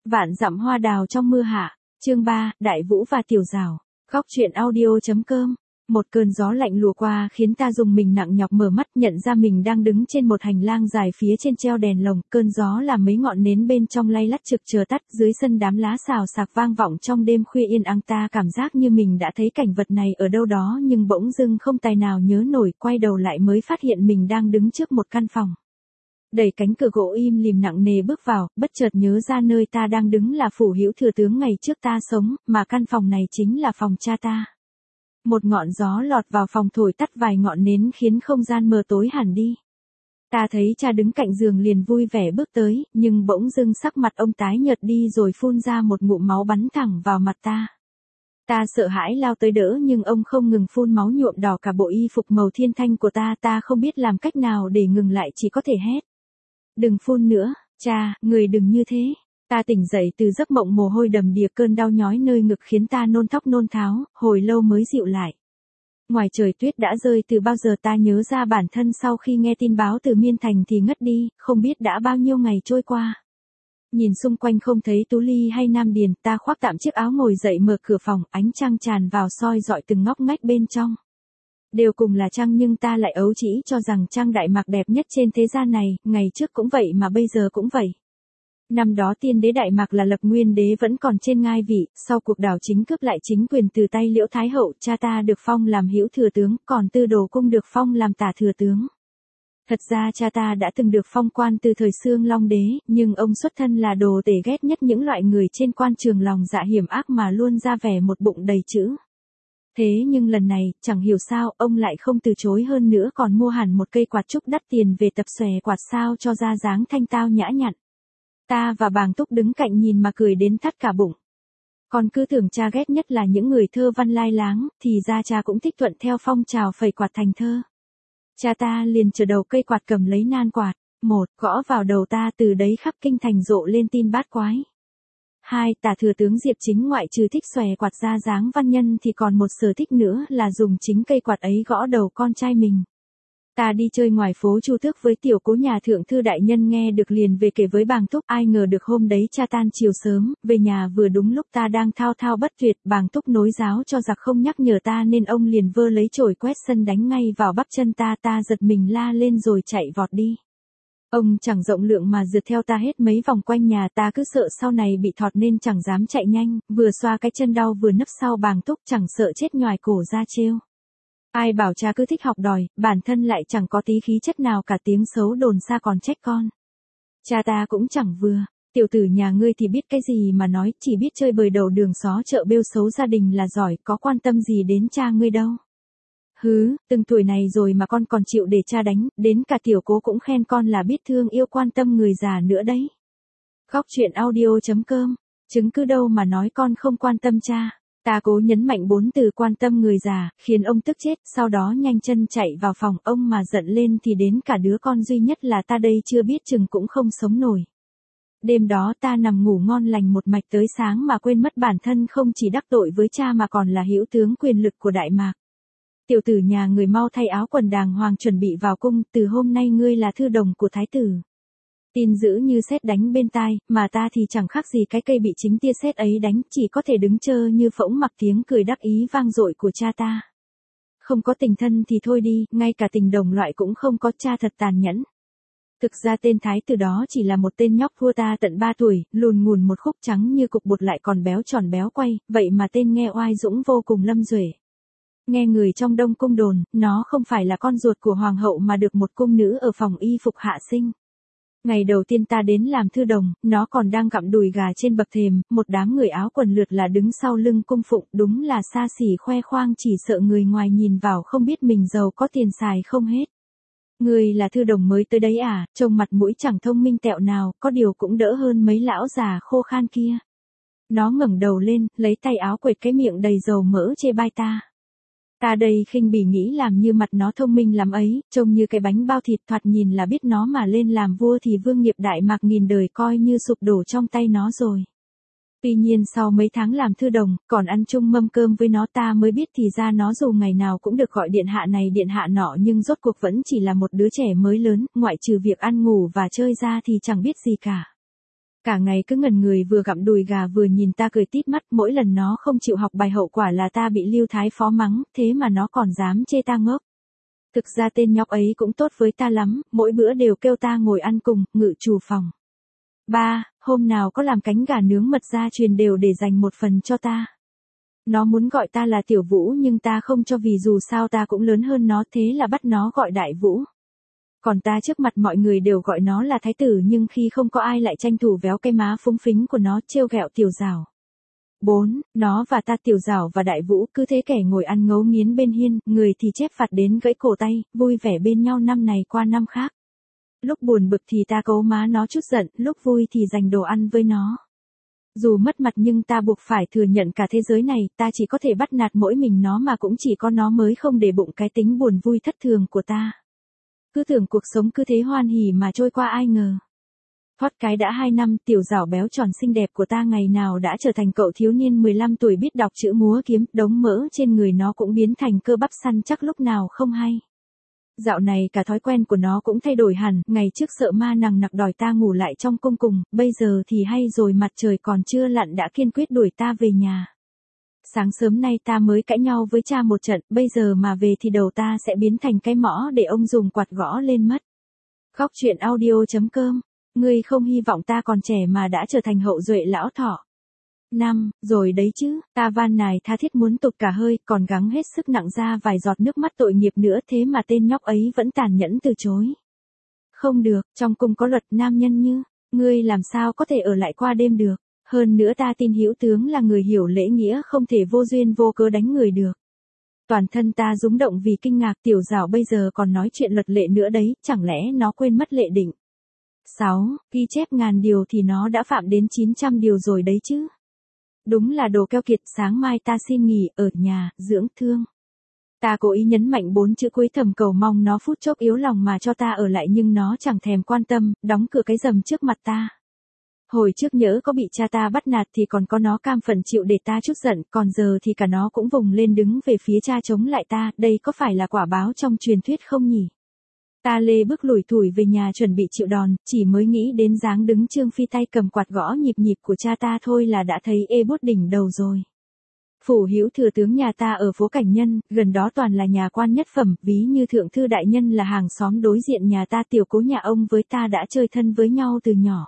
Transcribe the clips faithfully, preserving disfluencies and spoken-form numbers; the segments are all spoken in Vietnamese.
Vạn dặm hoa đào trong mưa hạ, chương ba, Đại Vũ và Tiểu Giảo. Góc truyện audio.com. Một cơn gió lạnh lùa qua khiến ta dùng mình nặng nhọc mở mắt, nhận ra mình đang đứng trên một hành lang dài phía trên treo đèn lồng, cơn gió làm mấy ngọn nến bên trong lay lắt trực chờ tắt, dưới sân đám lá xào xạc vang vọng trong đêm khuya yên ắng. Ta cảm giác như mình đã thấy cảnh vật này ở đâu đó nhưng bỗng dưng không tài nào nhớ nổi, quay đầu lại mới phát hiện mình đang đứng trước một căn phòng. Đẩy cánh cửa gỗ im lìm nặng nề bước vào, bất chợt nhớ ra nơi ta đang đứng là phủ hữu thừa tướng ngày trước ta sống, mà căn phòng này chính là phòng cha ta. Một ngọn gió lọt vào phòng thổi tắt vài ngọn nến khiến không gian mờ tối hẳn đi. Ta thấy cha đứng cạnh giường liền vui vẻ bước tới, nhưng bỗng dưng sắc mặt ông tái nhợt đi rồi phun ra một ngụm máu bắn thẳng vào mặt ta. Ta sợ hãi lao tới đỡ nhưng ông không ngừng phun máu nhuộm đỏ cả bộ y phục màu thiên thanh của ta. Ta không biết làm cách nào để ngừng lại, chỉ có thể hét. Đừng phun nữa, cha, người đừng như thế. Ta tỉnh dậy từ giấc mộng, mồ hôi đầm đìa, cơn đau nhói nơi ngực khiến ta nôn thóc nôn tháo, hồi lâu mới dịu lại. Ngoài trời tuyết đã rơi từ bao giờ. Ta nhớ ra bản thân sau khi nghe tin báo từ Miên Thành thì ngất đi, không biết đã bao nhiêu ngày trôi qua. Nhìn xung quanh không thấy Tú Ly hay Nam Điền, ta khoác tạm chiếc áo ngồi dậy mở cửa phòng, ánh trăng tràn vào soi rọi từng ngóc ngách bên trong. Đều cùng là trăng nhưng ta lại ấu trĩ cho rằng trăng Đại Mạc đẹp nhất trên thế gian này, ngày trước cũng vậy mà bây giờ cũng vậy. Năm đó tiên đế Đại Mạc là Lập Nguyên đế vẫn còn trên ngai vị, sau cuộc đảo chính cướp lại chính quyền từ tay Liễu Thái Hậu, cha ta được phong làm hữu thừa tướng, còn Tư Đồ Cung được phong làm tả thừa tướng. Thật ra cha ta đã từng được phong quan từ thời Xương Long đế, nhưng ông xuất thân là đồ tể, ghét nhất những loại người trên quan trường lòng dạ hiểm ác mà luôn ra vẻ một bụng đầy chữ. Thế nhưng lần này, chẳng hiểu sao, ông lại không từ chối, hơn nữa còn mua hẳn một cây quạt trúc đắt tiền về tập xòe quạt sao cho ra dáng thanh tao nhã nhặn. Ta và Bàng Túc đứng cạnh nhìn mà cười đến thắt cả bụng. Còn cứ tưởng cha ghét nhất là những người thơ văn lai láng, thì ra cha cũng thích thuận theo phong trào phẩy quạt thành thơ. Cha ta liền chở đầu cây quạt cầm lấy nan quạt, một, gõ vào đầu ta, từ đấy khắp kinh thành rộ lên tin bát quái. Hai, tả thừa tướng Diệp Chính ngoại trừ thích xòe quạt ra dáng văn nhân thì còn một sở thích nữa là dùng chính cây quạt ấy gõ đầu con trai mình. Ta đi chơi ngoài phố Chu Tước với tiểu cố nhà thượng thư đại nhân nghe được liền về kể với Bàng Túc, ai ngờ được hôm đấy cha tan chiều sớm, về nhà vừa đúng lúc ta đang thao thao bất tuyệt, Bàng Túc nối giáo cho giặc không nhắc nhở ta nên ông liền vơ lấy chổi quét sân đánh ngay vào bắp chân ta. Ta giật mình la lên rồi chạy vọt đi. Ông chẳng rộng lượng mà rượt theo ta hết mấy vòng quanh nhà, ta cứ sợ sau này bị thọt nên chẳng dám chạy nhanh, vừa xoa cái chân đau vừa nấp sau Bàng Túc, chẳng sợ chết nhoài cổ ra trêu. Ai bảo cha cứ thích học đòi, bản thân lại chẳng có tí khí chất nào cả, tiếng xấu đồn xa còn trách con. Cha ta cũng chẳng vừa, tiểu tử nhà ngươi thì biết cái gì mà nói, chỉ biết chơi bời đầu đường xó chợ bêu xấu gia đình là giỏi, có quan tâm gì đến cha ngươi đâu. Hứ, từng tuổi này rồi mà con còn chịu để cha đánh, đến cả tiểu cố cũng khen con là biết thương yêu quan tâm người già nữa đấy. Góc truyện audio.com, chứng cứ đâu mà nói con không quan tâm cha. Ta cố nhấn mạnh bốn từ quan tâm người già, khiến ông tức chết, sau đó nhanh chân chạy vào phòng. Ông mà giận lên thì đến cả đứa con duy nhất là ta đây chưa biết chừng cũng không sống nổi. Đêm đó ta nằm ngủ ngon lành một mạch tới sáng mà quên mất bản thân không chỉ đắc tội với cha mà còn là hữu tướng quyền lực của Đại Mạc. Tiểu tử nhà người mau thay áo quần đàng hoàng chuẩn bị vào cung, từ hôm nay ngươi là thư đồng của thái tử. Tin dữ như sét đánh bên tai, mà ta thì chẳng khác gì cái cây bị chính tia sét ấy đánh, chỉ có thể đứng chơ như phỗng mặc tiếng cười đắc ý vang dội của cha ta. Không có tình thân thì thôi đi, ngay cả tình đồng loại cũng không có, cha thật tàn nhẫn. Thực ra tên thái tử đó chỉ là một tên nhóc thua ta tận ba tuổi, lùn ngùn một khúc trắng như cục bột lại còn béo tròn béo quay, vậy mà tên nghe oai dũng vô cùng lâm duệ. Nghe người trong Đông Cung đồn, nó không phải là con ruột của hoàng hậu mà được một cung nữ ở phòng y phục hạ sinh. Ngày đầu tiên ta đến làm thư đồng, nó còn đang gặm đùi gà trên bậc thềm, một đám người áo quần lượt là đứng sau lưng cung phụng, đúng là xa xỉ khoe khoang, chỉ sợ người ngoài nhìn vào không biết mình giàu có tiền xài không hết. Người là thư đồng mới tới đấy à, trông mặt mũi chẳng thông minh tẹo nào, có điều cũng đỡ hơn mấy lão già khô khan kia. Nó ngẩng đầu lên, lấy tay áo quệt cái miệng đầy dầu mỡ chê bai ta. Ta đây khinh bỉ nghĩ làm như mặt nó thông minh lắm ấy, trông như cái bánh bao thịt, thoạt nhìn là biết nó mà lên làm vua thì vương nghiệp Đại Mạc nghìn đời coi như sụp đổ trong tay nó rồi. Tuy nhiên sau mấy tháng làm thư đồng, còn ăn chung mâm cơm với nó ta mới biết thì ra nó dù ngày nào cũng được gọi điện hạ này điện hạ nọ nhưng rốt cuộc vẫn chỉ là một đứa trẻ mới lớn, ngoại trừ việc ăn ngủ và chơi ra thì chẳng biết gì cả. Cả ngày cứ ngẩn người vừa gặm đùi gà vừa nhìn ta cười tít mắt, mỗi lần nó không chịu học bài hậu quả là ta bị Lưu Thái Phó mắng, thế mà nó còn dám chê ta ngốc. Thực ra tên nhóc ấy cũng tốt với ta lắm, mỗi bữa đều kêu ta ngồi ăn cùng, ngự trù phòng. Ba, hôm nào có làm cánh gà nướng mật gia truyền đều để dành một phần cho ta. Nó muốn gọi ta là Tiểu Vũ nhưng ta không cho vì dù sao ta cũng lớn hơn nó, thế là bắt nó gọi Đại Vũ. Còn ta trước mặt mọi người đều gọi nó là Thái Tử nhưng khi không có ai lại tranh thủ véo cái má phúng phính của nó trêu ghẹo Tiểu Giảo. Bốn, nó và ta Tiểu Giảo và Đại Vũ cứ thế kẻ ngồi ăn ngấu nghiến bên hiên, người thì chép phạt đến gãy cổ tay, vui vẻ bên nhau năm này qua năm khác. Lúc buồn bực thì ta cấu má nó chút giận, lúc vui thì dành đồ ăn với nó. Dù mất mặt nhưng ta buộc phải thừa nhận cả thế giới này, ta chỉ có thể bắt nạt mỗi mình nó mà cũng chỉ có nó mới không để bụng cái tính buồn vui thất thường của ta. Cứ tưởng cuộc sống cứ thế hoan hỉ mà trôi qua ai ngờ. Thoát cái đã hai năm, Tiểu Giảo béo tròn xinh đẹp của ta ngày nào đã trở thành cậu thiếu niên mười lăm tuổi biết đọc chữ múa kiếm, đống mỡ trên người nó cũng biến thành cơ bắp săn chắc lúc nào không hay. Dạo này cả thói quen của nó cũng thay đổi hẳn, ngày trước sợ ma nằng nặc đòi ta ngủ lại trong cung cùng, bây giờ thì hay rồi mặt trời còn chưa lặn đã kiên quyết đuổi ta về nhà. Sáng sớm nay ta mới cãi nhau với cha một trận, bây giờ mà về thì đầu ta sẽ biến thành cái mõ để ông dùng quạt gõ lên mất. Góc truyện audio chấm com. Ngươi không hy vọng ta còn trẻ mà đã trở thành hậu duệ lão thọ. Năm, rồi đấy chứ, ta van nài tha thiết muốn tụt cả hơi, còn gắng hết sức nặng ra vài giọt nước mắt tội nghiệp nữa, thế mà tên nhóc ấy vẫn tàn nhẫn từ chối. Không được, trong cung có luật nam nhân như, ngươi làm sao có thể ở lại qua đêm được, hơn nữa ta tin Hữu tướng là người hiểu lễ nghĩa không thể vô duyên vô cớ đánh người được. Toàn thân ta rúng động vì kinh ngạc, Tiểu Giảo bây giờ còn nói chuyện luật lệ nữa đấy, chẳng lẽ nó quên mất lệ định. Sáu, ghi chép ngàn điều thì nó đã phạm đến chín trăm điều rồi đấy chứ. Đúng là đồ keo kiệt, sáng mai ta xin nghỉ ở nhà, dưỡng thương. Ta cố ý nhấn mạnh bốn chữ cuối thầm cầu mong nó phút chốc yếu lòng mà cho ta ở lại nhưng nó chẳng thèm quan tâm, đóng cửa cái rầm trước mặt ta. Hồi trước nhỡ có bị cha ta bắt nạt thì còn có nó cam phận chịu để ta chút giận, còn giờ thì cả nó cũng vùng lên đứng về phía cha chống lại ta, đây có phải là quả báo trong truyền thuyết không nhỉ? Ta lê bước lủi thủi về nhà chuẩn bị chịu đòn, chỉ mới nghĩ đến dáng đứng Trương Phi tay cầm quạt gõ nhịp nhịp của cha ta thôi là đã thấy ê buốt đỉnh đầu rồi. Phủ Hữu thừa tướng nhà ta ở phố Cảnh Nhân, gần đó toàn là nhà quan nhất phẩm, ví như thượng thư đại nhân là hàng xóm đối diện nhà ta, tiểu cố nhà ông với ta đã chơi thân với nhau từ nhỏ.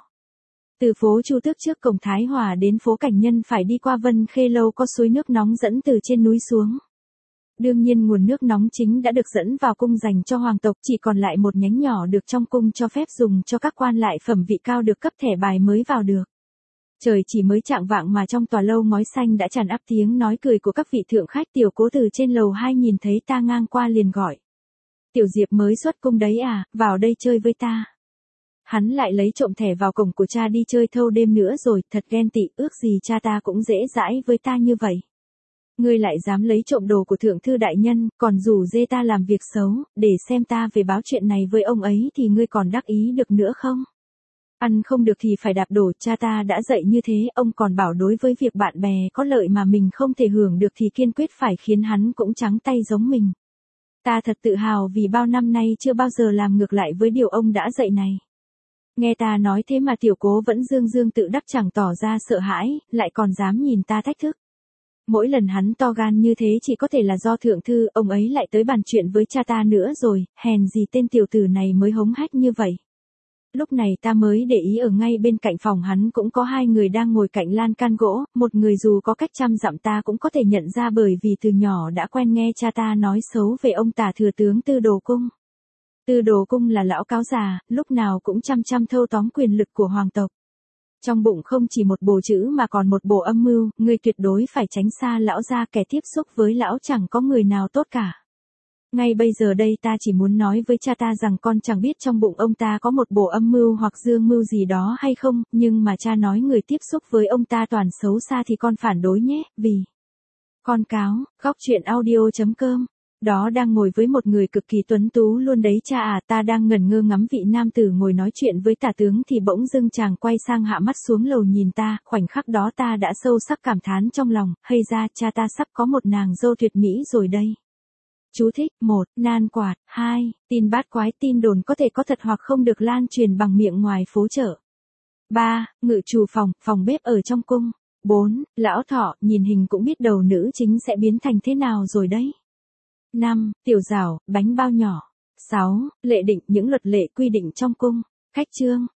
Từ phố Chu Tước trước cổng Thái Hòa đến phố Cảnh Nhân phải đi qua Vân Khê Lâu có suối nước nóng dẫn từ trên núi xuống. Đương nhiên nguồn nước nóng chính đã được dẫn vào cung dành cho hoàng tộc, chỉ còn lại một nhánh nhỏ được trong cung cho phép dùng cho các quan lại phẩm vị cao được cấp thẻ bài mới vào được. Trời chỉ mới chạng vạng mà trong tòa lâu ngói xanh đã tràn ắp tiếng nói cười của các vị thượng khách. Tiểu Cố từ trên lầu hai nhìn thấy ta ngang qua liền gọi. Tiểu Diệp mới xuất cung đấy à, vào đây chơi với ta. Hắn lại lấy trộm thẻ vào cổng của cha đi chơi thâu đêm nữa rồi, thật ghen tị, ước gì cha ta cũng dễ dãi với ta như vậy. Ngươi lại dám lấy trộm đồ của thượng thư đại nhân, còn rủ dê ta làm việc xấu, để xem ta về báo chuyện này với ông ấy thì ngươi còn đắc ý được nữa không? Ăn không được thì phải đạp đổ, cha ta đã dạy như thế, ông còn bảo đối với việc bạn bè có lợi mà mình không thể hưởng được thì kiên quyết phải khiến hắn cũng trắng tay giống mình. Ta thật tự hào vì bao năm nay chưa bao giờ làm ngược lại với điều ông đã dạy này. Nghe ta nói thế mà Tiểu Cố vẫn dương dương tự đắc chẳng tỏ ra sợ hãi, lại còn dám nhìn ta thách thức. Mỗi lần hắn to gan như thế chỉ có thể là do thượng thư, ông ấy lại tới bàn chuyện với cha ta nữa rồi, hèn gì tên tiểu tử này mới hống hách như vậy. Lúc này ta mới để ý ở ngay bên cạnh phòng hắn cũng có hai người đang ngồi cạnh lan can gỗ, một người dù có cách trăm dặm ta cũng có thể nhận ra bởi vì từ nhỏ đã quen nghe cha ta nói xấu về ông tả thừa tướng Tư Đồ Cung. Tư Đồ Cung là lão cáo già, lúc nào cũng chăm chăm thâu tóm quyền lực của hoàng tộc. Trong bụng không chỉ một bồ chữ mà còn một bộ âm mưu, ngươi tuyệt đối phải tránh xa lão ra, kẻ tiếp xúc với lão chẳng có người nào tốt cả. Ngay bây giờ đây ta chỉ muốn nói với cha ta rằng con chẳng biết trong bụng ông ta có một bộ âm mưu hoặc dương mưu gì đó hay không, nhưng mà cha nói người tiếp xúc với ông ta toàn xấu xa thì con phản đối nhé, vì... Con cáo, góc truyện audio chấm com. Đó đang ngồi với một người cực kỳ tuấn tú luôn đấy cha à, ta đang ngẩn ngơ ngắm vị nam tử ngồi nói chuyện với tả tướng thì bỗng dưng chàng quay sang hạ mắt xuống lầu nhìn ta, khoảnh khắc đó ta đã sâu sắc cảm thán trong lòng, hay ra cha ta sắp có một nàng dâu tuyệt mỹ rồi đây. Chú thích, một, nan quạt, hai, tin bát quái, tin đồn có thể có thật hoặc không được lan truyền bằng miệng ngoài phố chợ. ba. Ngự trù phòng, phòng bếp ở trong cung. bốn. Lão thọ, nhìn hình cũng biết đầu nữ chính sẽ biến thành thế nào rồi đấy. năm. Tiểu rào, bánh bao nhỏ. sáu. Lệ định, những luật lệ quy định trong cung. Khách trương.